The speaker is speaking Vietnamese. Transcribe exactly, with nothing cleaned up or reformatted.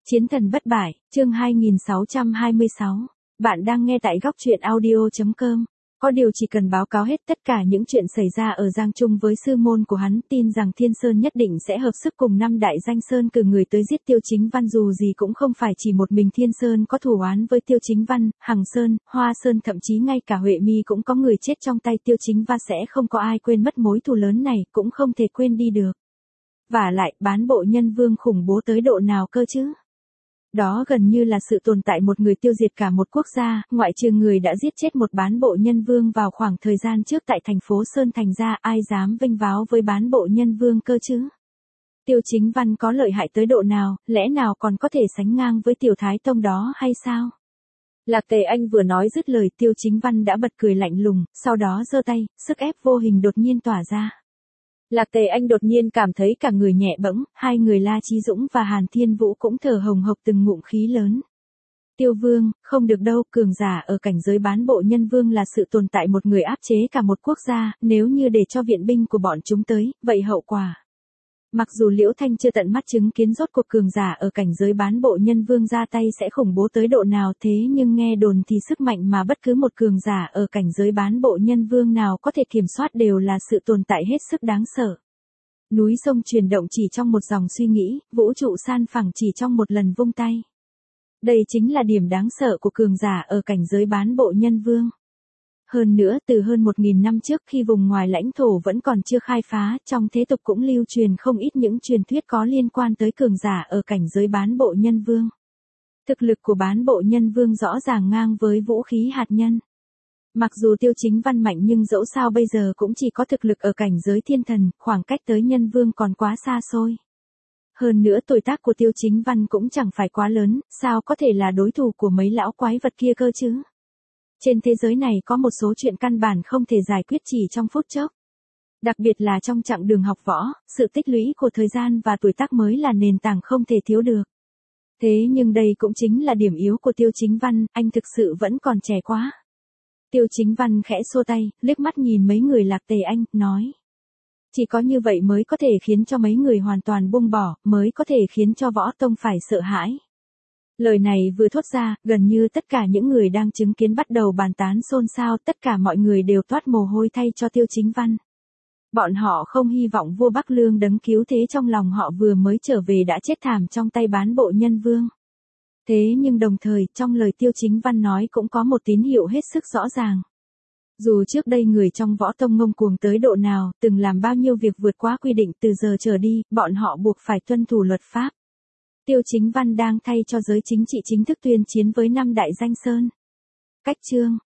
Chiến thần bất bại, chương hai nghìn sáu trăm hai mươi sáu. Bạn đang nghe tại góc truyện audio chấm com. Có điều chỉ cần báo cáo hết tất cả những chuyện xảy ra ở Giang Trung với sư môn của hắn, tin rằng Thiên Sơn nhất định sẽ hợp sức cùng năm đại danh sơn cử người tới giết Tiêu Chính Văn. Dù gì cũng không phải chỉ một mình Thiên Sơn có thù oán với Tiêu Chính Văn, Hằng Sơn, Hoa Sơn, thậm chí ngay cả Huệ Mi cũng có người chết trong tay Tiêu Chính Văn, sẽ không có ai quên mất mối thù lớn này, cũng không thể quên đi được. Vả lại, bán bộ nhân vương khủng bố tới độ nào cơ chứ? Đó gần như là sự tồn tại một người tiêu diệt cả một quốc gia, ngoại trừ người đã giết chết một bán bộ nhân vương vào khoảng thời gian trước tại thành phố Sơn Thành ra, ai dám vênh váo với bán bộ nhân vương cơ chứ? Tiêu Chính Văn có lợi hại tới độ nào, lẽ nào còn có thể sánh ngang với Tiểu Thái Tông đó hay sao? Lạc Tề Anh vừa nói dứt lời, Tiêu Chính Văn đã bật cười lạnh lùng, sau đó giơ tay, sức ép vô hình đột nhiên tỏa ra. Lạc Tề Anh đột nhiên cảm thấy cả người nhẹ bẫng, hai người La Chí Dũng và Hàn Thiên Vũ cũng thở hồng hộc từng ngụm khí lớn. Tiêu Vương, không được đâu, cường giả ở cảnh giới bán bộ nhân vương là sự tồn tại một người áp chế cả một quốc gia, nếu như để cho viện binh của bọn chúng tới, vậy hậu quả. Mặc dù Liễu Thanh chưa tận mắt chứng kiến rốt cuộc cường giả ở cảnh giới bán bộ nhân vương ra tay sẽ khủng bố tới độ nào, thế nhưng nghe đồn thì sức mạnh mà bất cứ một cường giả ở cảnh giới bán bộ nhân vương nào có thể kiểm soát đều là sự tồn tại hết sức đáng sợ. Núi sông chuyển động chỉ trong một dòng suy nghĩ, vũ trụ san phẳng chỉ trong một lần vung tay. Đây chính là điểm đáng sợ của cường giả ở cảnh giới bán bộ nhân vương. Hơn nữa, từ hơn một nghìn năm trước khi vùng ngoài lãnh thổ vẫn còn chưa khai phá, trong thế tục cũng lưu truyền không ít những truyền thuyết có liên quan tới cường giả ở cảnh giới bán bộ nhân vương. Thực lực của bán bộ nhân vương rõ ràng ngang với vũ khí hạt nhân. Mặc dù Tiêu Chính Văn mạnh nhưng dẫu sao bây giờ cũng chỉ có thực lực ở cảnh giới thiên thần, khoảng cách tới nhân vương còn quá xa xôi. Hơn nữa tuổi tác của Tiêu Chính Văn cũng chẳng phải quá lớn, sao có thể là đối thủ của mấy lão quái vật kia cơ chứ? Trên thế giới này có một số chuyện căn bản không thể giải quyết chỉ trong phút chốc. Đặc biệt là trong chặng đường học võ, sự tích lũy của thời gian và tuổi tác mới là nền tảng không thể thiếu được. Thế nhưng đây cũng chính là điểm yếu của Tiêu Chính Văn, anh thực sự vẫn còn trẻ quá. Tiêu Chính Văn khẽ xua tay, liếc mắt nhìn mấy người Lạc Tề Anh, nói. Chỉ có như vậy mới có thể khiến cho mấy người hoàn toàn buông bỏ, mới có thể khiến cho võ tông phải sợ hãi. Lời này vừa thốt ra, gần như tất cả những người đang chứng kiến bắt đầu bàn tán xôn xao, tất cả mọi người đều toát mồ hôi thay cho Tiêu Chính Văn. Bọn họ không hy vọng vua Bắc Lương đấng cứu thế trong lòng họ vừa mới trở về đã chết thảm trong tay bán bộ nhân vương. Thế nhưng đồng thời, trong lời Tiêu Chính Văn nói cũng có một tín hiệu hết sức rõ ràng. Dù trước đây người trong võ tông ngông cuồng tới độ nào, từng làm bao nhiêu việc vượt quá quy định, từ giờ trở đi, bọn họ buộc phải tuân thủ luật pháp. Tiêu Chính Văn đang thay cho giới chính trị chính thức tuyên chiến với năm đại danh sơn. Cách chương